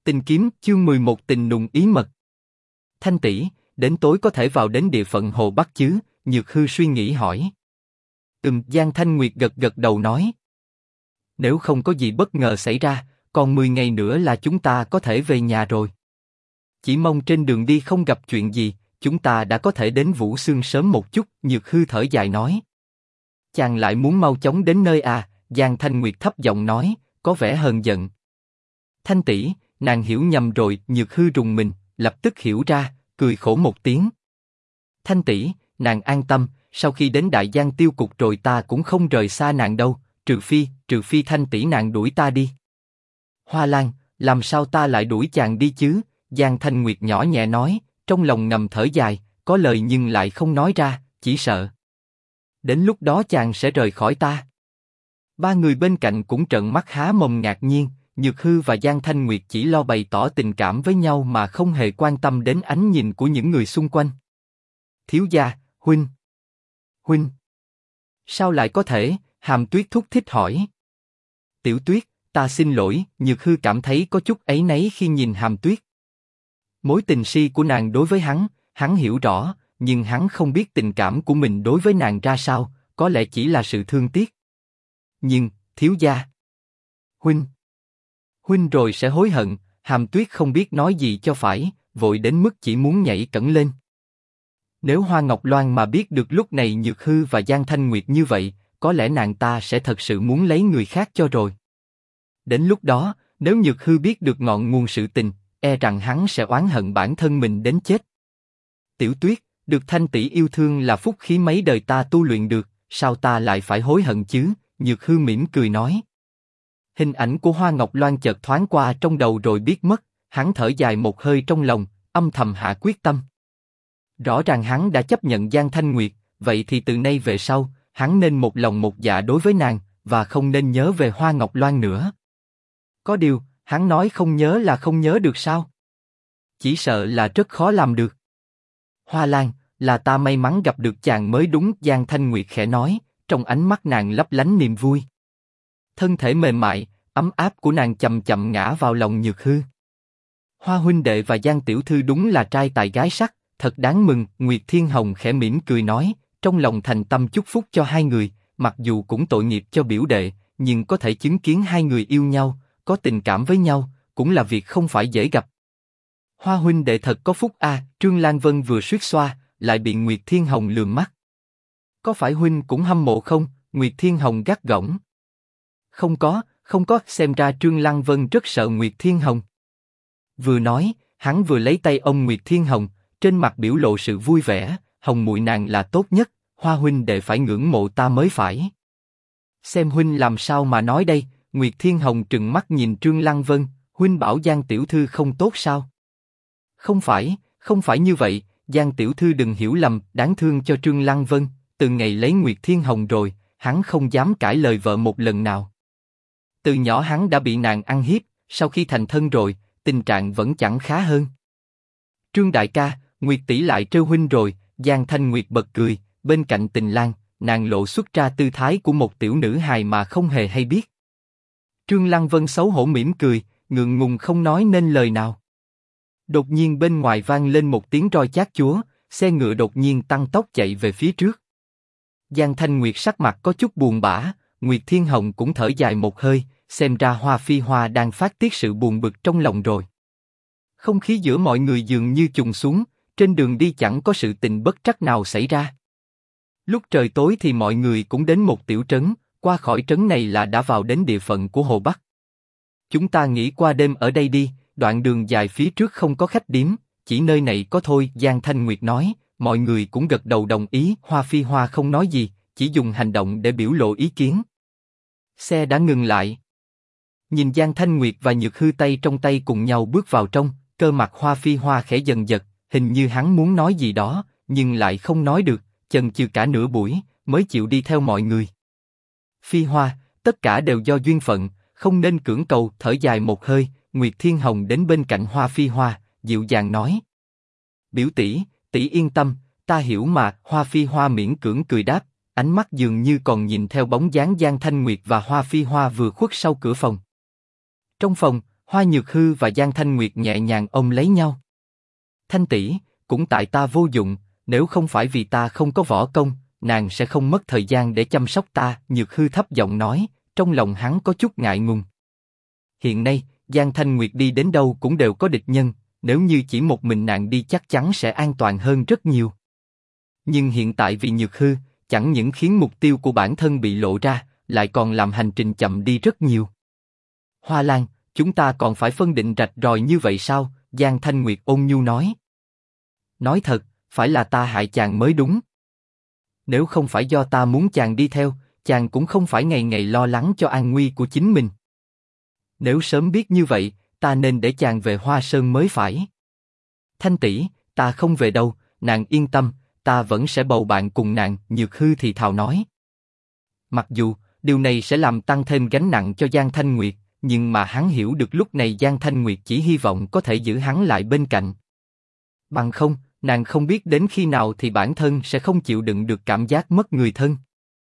Tình kiếm chương 11 tình nùng ý mật. Thanh tỷ, đến tối có thể vào đến địa phận Hồ Bắc chứ? Nhược Hư suy nghĩ hỏi. Giang Thanh Nguyệt gật gật đầu nói. Nếu không có gì bất ngờ xảy ra, còn 10 ngày nữa là chúng ta có thể về nhà rồi. Chỉ mong trên đường đi không gặp chuyện gì, chúng ta đã có thể đến Vũ Xương sớm một chút. Nhược Hư thở dài nói. Chàng lại muốn mau chóng đến nơi à? Giang Thanh Nguyệt thấp giọng nói, có vẻ hờn giận. Thanh tỷ, nàng hiểu nhầm rồi. Nhược Hư rùng mình, lập tức hiểu ra, cười khổ một tiếng. Thanh tỷ, nàng an tâm, sau khi đến Đại Giang Tiêu Cục rồi ta cũng không rời xa nàng đâu, trừ phi Thanh tỷ nàng đuổi ta đi. Hoa Lan, làm sao ta lại đuổi chàng đi chứ? Giang Thanh Nguyệt nhỏ nhẹ nói, trong lòng ngầm thở dài, có lời nhưng lại không nói ra, chỉ sợ đến lúc đó chàng sẽ rời khỏi ta. Ba người bên cạnh cũng trợn mắt há mồm ngạc nhiên. Nhược Hư và Giang Thanh Nguyệt chỉ lo bày tỏ tình cảm với nhau mà không hề quan tâm đến ánh nhìn của những người xung quanh. Thiếu gia, huynh. Sao lại có thể? Hàm Tuyết thúc thích hỏi. Tiểu Tuyết, ta xin lỗi. Nhược Hư cảm thấy có chút áy náy khi nhìn Hàm Tuyết. Mối tình si của nàng đối với hắn hiểu rõ, nhưng hắn không biết tình cảm của mình đối với nàng ra sao, có lẽ chỉ là sự thương tiếc. Nhưng, thiếu gia. Huynh rồi sẽ hối hận. Hàm Tuyết không biết nói gì cho phải, vội đến mức chỉ muốn nhảy cẫng lên. Nếu Hoa Ngọc Loan mà biết được lúc này Nhược Hư và Giang Thanh Nguyệt như vậy, có lẽ nàng ta sẽ thật sự muốn lấy người khác cho rồi. Đến lúc đó, nếu Nhược Hư biết được ngọn nguồn sự tình, e rằng hắn sẽ oán hận bản thân mình đến chết. Tiểu Tuyết, được Thanh tỷ yêu thương là phúc khí mấy đời ta tu luyện được, sao ta lại phải hối hận chứ? Nhược Hư mỉm cười nói. Hình ảnh của Hoa Ngọc Loan chợt thoáng qua trong đầu rồi biết mất, hắn thở dài một hơi trong lòng, âm thầm hạ quyết tâm. Rõ ràng hắn đã chấp nhận Giang Thanh Nguyệt, vậy thì từ nay về sau, hắn nên một lòng một dạ đối với nàng, và không nên nhớ về Hoa Ngọc Loan nữa. Có điều, hắn nói không nhớ là không nhớ được sao? Chỉ sợ là rất khó làm được. Hoa Lan, là ta may mắn gặp được chàng mới đúng. Giang Thanh Nguyệt khẽ nói, trong ánh mắt nàng lấp lánh niềm vui. Thân thể mềm mại, ấm áp của nàng chậm chậm ngã vào lòng Nhược Hư. Hoa huynh đệ và Giang tiểu thư đúng là trai tài gái sắc, thật đáng mừng. Nguyệt Thiên Hồng khẽ mỉm cười nói, trong lòng thành tâm chúc phúc cho hai người, mặc dù cũng tội nghiệp cho biểu đệ, nhưng có thể chứng kiến hai người yêu nhau, có tình cảm với nhau, cũng là việc không phải dễ gặp. Hoa huynh đệ thật có phúc a. Trương Lan Vân vừa suýt xoa, lại bị Nguyệt Thiên Hồng lườm mắt. Có phải huynh cũng hâm mộ không? Nguyệt Thiên Hồng gắt gỏng. Không có, xem ra Trương Lăng Vân rất sợ Nguyệt Thiên Hồng. Vừa nói, hắn vừa lấy tay ôm Nguyệt Thiên Hồng, trên mặt biểu lộ sự vui vẻ. Hồng muội nàng là tốt nhất, Hoa huynh đệ phải ngưỡng mộ ta mới phải. Xem huynh làm sao mà nói đây? Nguyệt Thiên Hồng trừng mắt nhìn Trương Lăng Vân, huynh bảo Giang tiểu thư không tốt sao? Không phải như vậy, Giang tiểu thư đừng hiểu lầm, đáng thương cho Trương Lăng Vân, từ ngày lấy Nguyệt Thiên Hồng rồi, hắn không dám cãi lời vợ một lần nào. Từ nhỏ hắn đã bị nàng ăn hiếp, sau khi thành thân rồi, tình trạng vẫn chẳng khá hơn. Trương đại ca, Nguyệt tỷ lại trêu huynh rồi. Giang Thanh Nguyệt bật cười, bên cạnh Tình Lang, nàng lộ xuất ra tư thái của một tiểu nữ hài mà không hề hay biết. Trương Lăng Vân xấu hổ mỉm cười, ngượng ngùng không nói nên lời nào. Đột nhiên bên ngoài vang lên một tiếng roi chát chúa, xe ngựa đột nhiên tăng tốc chạy về phía trước. Giang Thanh Nguyệt sắc mặt có chút buồn bã, Nguyệt Thiên Hồng cũng thở dài một hơi, xem ra Hoa Phi Hoa đang phát tiết sự buồn bực trong lòng rồi. Không khí giữa mọi người dường như trùng xuống, trên đường đi chẳng có sự tình bất trắc nào xảy ra. Lúc trời tối thì mọi người cũng đến một tiểu trấn, qua khỏi trấn này là đã vào đến địa phận của Hồ Bắc. Chúng ta nghỉ qua đêm ở đây đi, đoạn đường dài phía trước không có khách điếm, chỉ nơi này có thôi. Giang Thanh Nguyệt nói, mọi người cũng gật đầu đồng ý. Hoa Phi Hoa không nói gì, chỉ dùng hành động để biểu lộ ý kiến. Xe đã ngừng lại. Nhìn Giang Thanh Nguyệt và Nhược Hư tay trong tay cùng nhau bước vào trong, cơ mặt Hoa Phi Hoa khẽ dần giật, hình như hắn muốn nói gì đó, nhưng lại không nói được, chần chừ cả nửa buổi, mới chịu đi theo mọi người. Phi Hoa, tất cả đều do duyên phận, không nên cưỡng cầu. Thở dài một hơi, Nguyệt Thiên Hồng đến bên cạnh Hoa Phi Hoa, dịu dàng nói. Biểu tỷ, tỷ yên tâm, ta hiểu mà. Hoa Phi Hoa miễn cưỡng cười đáp, ánh mắt dường như còn nhìn theo bóng dáng Giang Thanh Nguyệt và Hoa Phi Hoa vừa khuất sau cửa phòng. Trong phòng, Hoa Nhược Hư và Giang Thanh Nguyệt nhẹ nhàng ôm lấy nhau. Thanh tỷ, cũng tại ta vô dụng, nếu không phải vì ta không có võ công, nàng sẽ không mất thời gian để chăm sóc ta. Nhược Hư thấp giọng nói, trong lòng hắn có chút ngại ngùng. Hiện nay, Giang Thanh Nguyệt đi đến đâu cũng đều có địch nhân, nếu như chỉ một mình nàng đi chắc chắn sẽ an toàn hơn rất nhiều. Nhưng hiện tại vì Nhược Hư, chẳng những khiến mục tiêu của bản thân bị lộ ra, lại còn làm hành trình chậm đi rất nhiều. Hoa Lan, chúng ta còn phải phân định rạch ròi như vậy sao? Giang Thanh Nguyệt ôn nhu nói. Nói thật, phải là ta hại chàng mới đúng. Nếu không phải do ta muốn chàng đi theo, chàng cũng không phải ngày ngày lo lắng cho an nguy của chính mình. Nếu sớm biết như vậy, ta nên để chàng về Hoa Sơn mới phải. Thanh tỷ, ta không về đâu, nàng yên tâm, ta vẫn sẽ bầu bạn cùng nàng. Nhược Hư thì thào nói. Mặc dù điều này sẽ làm tăng thêm gánh nặng cho Giang Thanh Nguyệt, nhưng mà hắn hiểu được lúc này Giang Thanh Nguyệt chỉ hy vọng có thể giữ hắn lại bên cạnh. Bằng không, nàng không biết đến khi nào thì bản thân sẽ không chịu đựng được cảm giác mất người thân.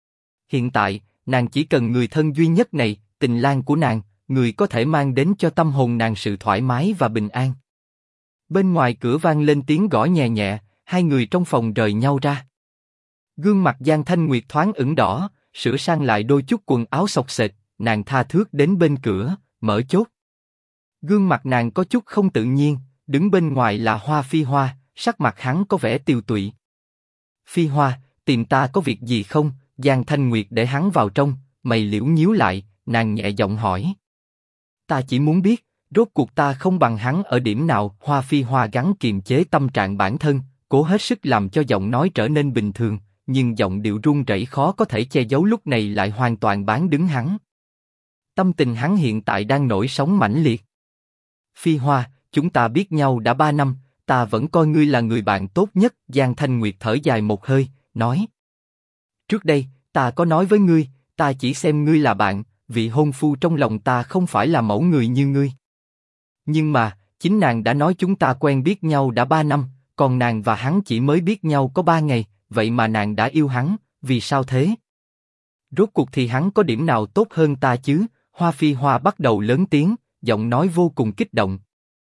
Hiện tại, nàng chỉ cần người thân duy nhất này, tình lang của nàng, người có thể mang đến cho tâm hồn nàng sự thoải mái và bình an. Bên ngoài cửa vang lên tiếng gõ nhẹ nhẹ, hai người trong phòng rời nhau ra. Gương mặt Giang Thanh Nguyệt thoáng ửng đỏ, sửa sang lại đôi chút quần áo xộc xệch, nàng tha thướt đến bên cửa, mở chốt. Gương mặt nàng có chút không tự nhiên, đứng bên ngoài là Hoa Phi Hoa, sắc mặt hắn có vẻ tiều tụy. Phi Hoa, tìm ta có việc gì không? Giang Thanh Nguyệt để hắn vào trong, mày liễu nhíu lại, nàng nhẹ giọng hỏi. Ta chỉ muốn biết, rốt cuộc ta không bằng hắn ở điểm nào? Hoa Phi Hoa gắng kiềm chế tâm trạng bản thân, cố hết sức làm cho giọng nói trở nên bình thường, nhưng giọng điệu run rẩy khó có thể che giấu lúc này lại hoàn toàn bán đứng hắn. Tâm tình hắn hiện tại đang nổi sóng mãnh liệt. Phi Hoa, chúng ta biết nhau đã 3 năm, ta vẫn coi ngươi là người bạn tốt nhất. Giang Thanh Nguyệt thở dài một hơi, nói. Trước đây, ta có nói với ngươi, ta chỉ xem ngươi là bạn, vị hôn phu trong lòng ta không phải là mẫu người như ngươi. Nhưng mà, chính nàng đã nói chúng ta quen biết nhau đã 3 năm, còn nàng và hắn chỉ mới biết nhau có 3 ngày, vậy mà nàng đã yêu hắn, vì sao thế? Rốt cuộc thì hắn có điểm nào tốt hơn ta chứ? Hoa Phi Hoa bắt đầu lớn tiếng, giọng nói vô cùng kích động.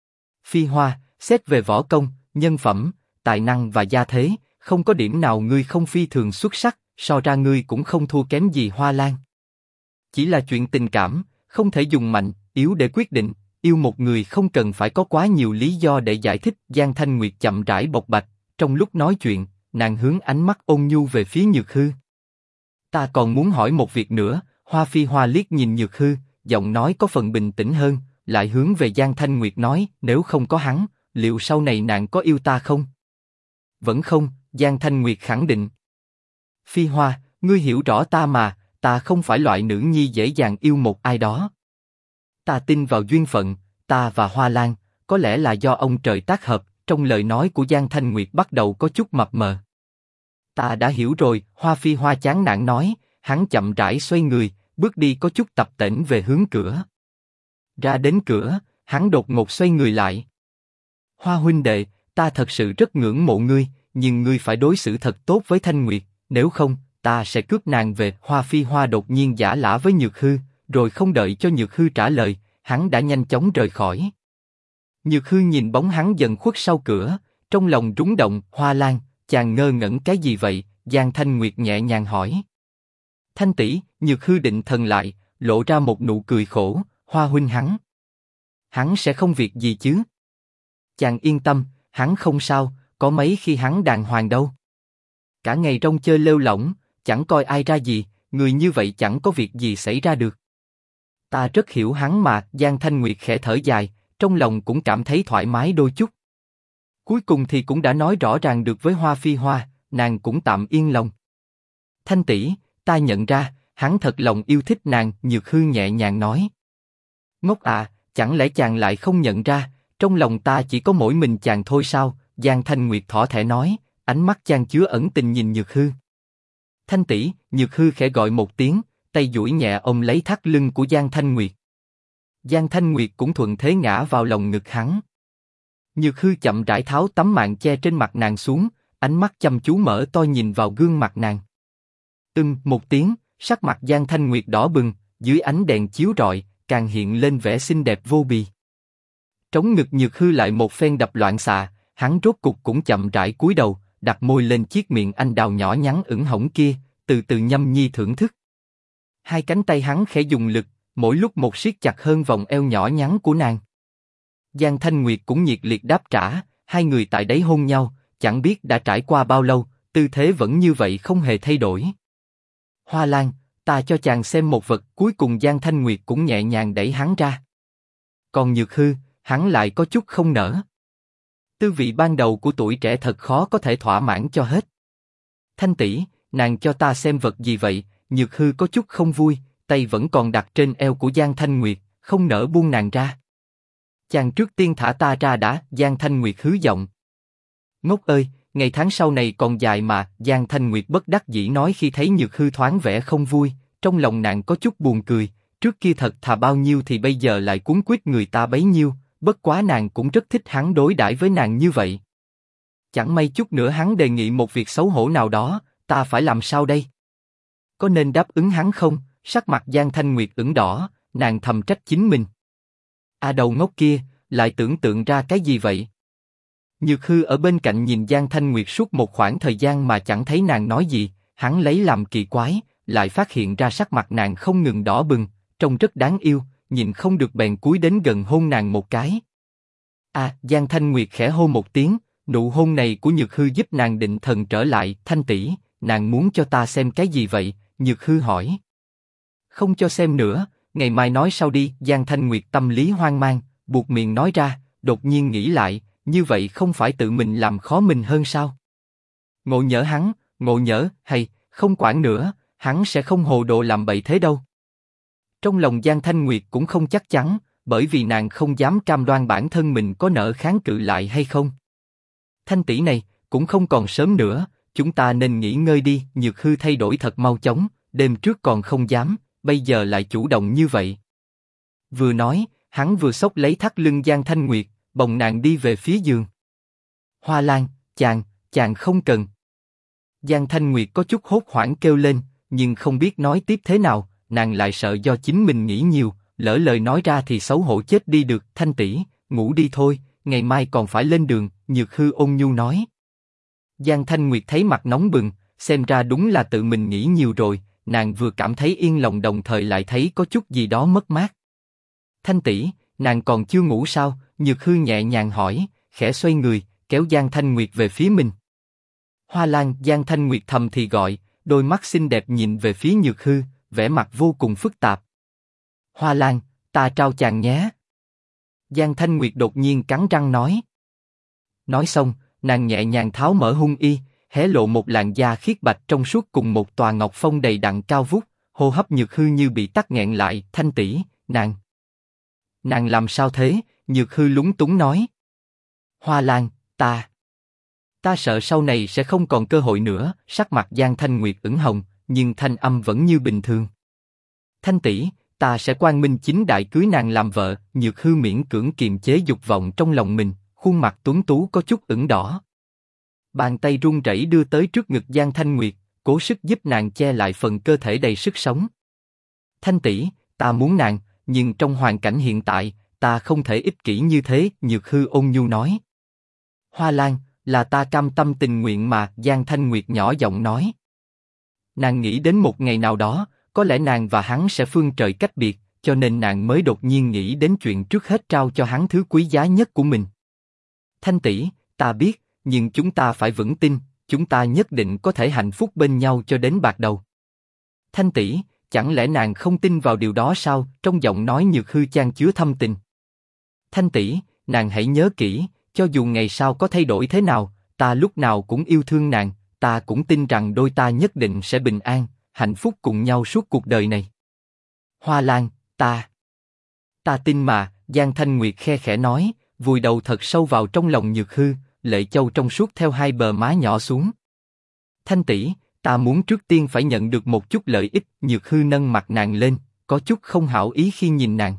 Phi Hoa, xét về võ công, nhân phẩm, tài năng và gia thế, không có điểm nào ngươi không phi thường xuất sắc, so ra ngươi cũng không thua kém gì Hoa Lan. Chỉ là chuyện tình cảm, không thể dùng mạnh, yếu để quyết định, yêu một người không cần phải có quá nhiều lý do để giải thích. Giang Thanh Nguyệt chậm rãi bộc bạch, trong lúc nói chuyện, nàng hướng ánh mắt ôn nhu về phía Nhược Hư. Ta còn muốn hỏi một việc nữa. Hoa Phi Hoa liếc nhìn Nhược Hư, giọng nói có phần bình tĩnh hơn, lại hướng về Giang Thanh Nguyệt nói, nếu không có hắn, liệu sau này nàng có yêu ta không? Vẫn không, Giang Thanh Nguyệt khẳng định. Phi Hoa, ngươi hiểu rõ ta mà, ta không phải loại nữ nhi dễ dàng yêu một ai đó. Ta tin vào duyên phận, ta và Hoa Lan, có lẽ là do ông trời tác hợp. Trong lời nói của Giang Thanh Nguyệt bắt đầu có chút mập mờ. Ta đã hiểu rồi. Hoa Phi Hoa chán nản nói, hắn chậm rãi xoay người, bước đi có chút tập tễnh về hướng cửa. Ra đến cửa, hắn đột ngột xoay người lại. Hoa huynh đệ, ta thật sự rất ngưỡng mộ ngươi, nhưng ngươi phải đối xử thật tốt với Thanh Nguyệt, nếu không, ta sẽ cướp nàng về. Hoa Phi Hoa đột nhiên giả lả với Nhược Hư, rồi không đợi cho Nhược Hư trả lời, hắn đã nhanh chóng rời khỏi. Nhược Hư nhìn bóng hắn dần khuất sau cửa, trong lòng rúng động. Hoa Lan, chàng ngơ ngẩn cái gì vậy? Giang Thanh Nguyệt nhẹ nhàng hỏi. Thanh tỷ, Nhược Hư định thần lại, lộ ra một nụ cười khổ. Hoa huynh hắn sẽ không việc gì chứ? Chàng yên tâm, hắn không sao, có mấy khi hắn đàng hoàng đâu. Cả ngày rong chơi lêu lỏng, chẳng coi ai ra gì, người như vậy chẳng có việc gì xảy ra được. Ta rất hiểu hắn mà. Giang Thanh Nguyệt khẽ thở dài, trong lòng cũng cảm thấy thoải mái đôi chút. Cuối cùng thì cũng đã nói rõ ràng được với Hoa Phi Hoa, nàng cũng tạm yên lòng. Thanh tỷ, ta nhận ra, hắn thật lòng yêu thích nàng. Nhược Hư nhẹ nhàng nói. Ngốc à, chẳng lẽ chàng lại không nhận ra, trong lòng ta chỉ có mỗi mình chàng thôi sao? Giang Thanh Nguyệt thỏ thẻ nói, ánh mắt chan chứa ẩn tình nhìn Nhược Hư. Thanh tỷ, Nhược Hư khẽ gọi một tiếng, tay duỗi nhẹ ôm lấy thắt lưng của Giang Thanh Nguyệt. Giang Thanh Nguyệt cũng thuận thế ngã vào lòng ngực hắn. Nhược Hư chậm rãi tháo tấm màn che trên mặt nàng xuống, ánh mắt chăm chú mở to nhìn vào gương mặt nàng. Một tiếng, sắc mặt Giang Thanh Nguyệt đỏ bừng, dưới ánh đèn chiếu rọi, càng hiện lên vẻ xinh đẹp vô bì. Trống ngực Nhược Hư lại một phen đập loạn xạ, hắn rốt cục cũng chậm rãi cúi đầu, đặt môi lên chiếc miệng anh đào nhỏ nhắn ửng hồng kia, từ từ nhâm nhi thưởng thức. Hai cánh tay hắn khẽ dùng lực, mỗi lúc một siết chặt hơn vòng eo nhỏ nhắn của nàng. Giang Thanh Nguyệt cũng nhiệt liệt đáp trả, hai người tại đấy hôn nhau, chẳng biết đã trải qua bao lâu, tư thế vẫn như vậy không hề thay đổi. Hoa Lan, ta cho chàng xem một vật. Cuối cùng Giang Thanh Nguyệt cũng nhẹ nhàng đẩy hắn ra. Còn Nhược Hư, hắn lại có chút không nỡ. Tư vị ban đầu của tuổi trẻ thật khó có thể thỏa mãn cho hết. Thanh tỷ, nàng cho ta xem vật gì vậy? Nhược Hư có chút không vui, tay vẫn còn đặt trên eo của Giang Thanh Nguyệt, không nỡ buông nàng ra. Chàng trước tiên thả ta ra đã. Giang Thanh Nguyệt hứ giọng. Ngốc ơi, ngày tháng sau này còn dài mà. Giang Thanh Nguyệt bất đắc dĩ nói khi thấy Nhược Hư thoáng vẻ không vui, trong lòng nàng có chút buồn cười. Trước kia thật thà bao nhiêu thì bây giờ lại cuống quýt người ta bấy nhiêu. Bất quá nàng cũng rất thích hắn đối đãi với nàng như vậy. Chẳng may chút nữa hắn đề nghị một việc xấu hổ nào đó, ta phải làm sao đây? Có nên đáp ứng hắn không? Sắc mặt Giang Thanh Nguyệt ửng đỏ, nàng thầm trách chính mình. Đầu ngốc kia, lại tưởng tượng ra cái gì vậy? Nhược Hư ở bên cạnh nhìn Giang Thanh Nguyệt suốt một khoảng thời gian mà chẳng thấy nàng nói gì, hắn lấy làm kỳ quái, lại phát hiện ra sắc mặt nàng không ngừng đỏ bừng, trông rất đáng yêu, nhìn không được bèn cúi đến gần hôn nàng một cái. Giang Thanh Nguyệt khẽ hô một tiếng, nụ hôn này của Nhược Hư giúp nàng định thần trở lại. Thanh tỷ, nàng muốn cho ta xem cái gì vậy? Nhược Hư hỏi. Không cho xem nữa, ngày mai nói sau đi. Giang Thanh Nguyệt tâm lý hoang mang, buộc miệng nói ra, đột nhiên nghĩ lại, như vậy không phải tự mình làm khó mình hơn sao? Ngộ nhỡ hắn, ngộ nhỡ, hay, không quản nữa, hắn sẽ không hồ đồ làm bậy thế đâu. Trong lòng Giang Thanh Nguyệt cũng không chắc chắn, bởi vì nàng không dám cam đoan bản thân mình có nỡ kháng cự lại hay không. Thanh tỷ này, cũng không còn sớm nữa, chúng ta nên nghỉ ngơi đi. Nhược Hư thay đổi thật mau chóng, đêm trước còn không dám, bây giờ lại chủ động như vậy. Vừa nói, hắn vừa xốc lấy thắt lưng Giang Thanh Nguyệt, bồng nàng đi về phía giường. Hoa Lan, chàng không cần. Giang Thanh Nguyệt có chút hốt hoảng kêu lên, nhưng không biết nói tiếp thế nào, nàng lại sợ do chính mình nghĩ nhiều, lỡ lời nói ra thì xấu hổ chết đi được. Thanh tỷ, ngủ đi thôi, ngày mai còn phải lên đường. Nhược Hư ôn nhu nói. Giang Thanh Nguyệt thấy mặt nóng bừng, xem ra đúng là tự mình nghĩ nhiều rồi, nàng vừa cảm thấy yên lòng đồng thời lại thấy có chút gì đó mất mát. Thanh tỷ, nàng còn chưa ngủ sao? Nhược Hư nhẹ nhàng hỏi, khẽ xoay người, kéo Giang Thanh Nguyệt về phía mình. Hoa Lan. Giang Thanh Nguyệt thầm thì gọi, đôi mắt xinh đẹp nhìn về phía Nhược Hư, vẻ mặt vô cùng phức tạp. Hoa Lan, ta trao chàng nhé. Giang Thanh Nguyệt đột nhiên cắn răng nói. Nói xong, nàng nhẹ nhàng tháo mở hung y, hé lộ một làn da khiết bạch trong suốt cùng một tòa ngọc phong đầy đặn cao vút, hô hấp Nhược Hư như bị tắc nghẹn lại. Thanh tỷ, nàng làm sao thế? Nhược Hư lúng túng nói. Hoa Lan, ta sợ sau này sẽ không còn cơ hội nữa. Sắc mặt Giang Thanh Nguyệt ửng hồng, nhưng thanh âm vẫn như bình thường. Thanh tỷ, ta sẽ quang minh chính đại cưới nàng làm vợ. Nhược Hư miễn cưỡng kiềm chế dục vọng trong lòng mình, khuôn mặt tuấn tú có chút ửng đỏ. Bàn tay run rẩy đưa tới trước ngực Giang Thanh Nguyệt, cố sức giúp nàng che lại phần cơ thể đầy sức sống. Thanh tỷ, ta muốn nàng, nhưng trong hoàn cảnh hiện tại, ta không thể ích kỷ như thế. Nhược Hư ôn nhu nói. Hoa Lan, là ta cam tâm tình nguyện mà. Giang Thanh Nguyệt nhỏ giọng nói. Nàng nghĩ đến một ngày nào đó, có lẽ nàng và hắn sẽ phương trời cách biệt, cho nên nàng mới đột nhiên nghĩ đến chuyện trước hết trao cho hắn thứ quý giá nhất của mình. Thanh tỷ, ta biết, nhưng chúng ta phải vững tin, chúng ta nhất định có thể hạnh phúc bên nhau cho đến bạc đầu. Thanh tỷ, chẳng lẽ nàng không tin vào điều đó sao? Trong giọng nói Nhược Hư chan chứa thâm tình. Thanh tỷ, nàng hãy nhớ kỹ, cho dù ngày sau có thay đổi thế nào, ta lúc nào cũng yêu thương nàng, ta cũng tin rằng đôi ta nhất định sẽ bình an, hạnh phúc cùng nhau suốt cuộc đời này. Hoa Lan, ta tin mà. Giang Thanh Nguyệt khe khẽ nói, vùi đầu thật sâu vào trong lòng Nhược Hư, lệ châu trong suốt theo hai bờ má nhỏ xuống. Thanh tỷ, ta muốn trước tiên phải nhận được một chút lợi ích. Nhược Hư nâng mặt nàng lên, có chút không hảo ý khi nhìn nàng.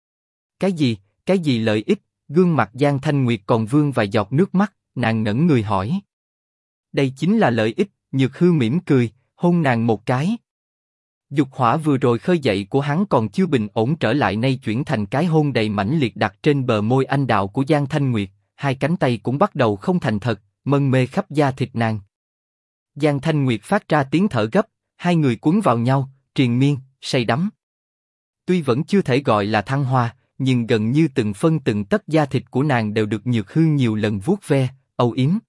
Cái gì lợi ích? Gương mặt Giang Thanh Nguyệt còn vương vài giọt nước mắt, nàng ngẩn người hỏi. Đây chính là lợi ích. Nhược Hư mỉm cười, hôn nàng một cái. Dục hỏa vừa rồi khơi dậy của hắn còn chưa bình ổn trở lại nay chuyển thành cái hôn đầy mãnh liệt đặt trên bờ môi anh đào của Giang Thanh Nguyệt, hai cánh tay cũng bắt đầu không thành thật, mân mê khắp da thịt nàng. Giang Thanh Nguyệt phát ra tiếng thở gấp, hai người cuốn vào nhau, triền miên, say đắm. Tuy vẫn chưa thể gọi là thăng hoa, nhưng gần như từng phân từng tấc da thịt của nàng đều được Nhược Hư nhiều lần vuốt ve, âu yếm.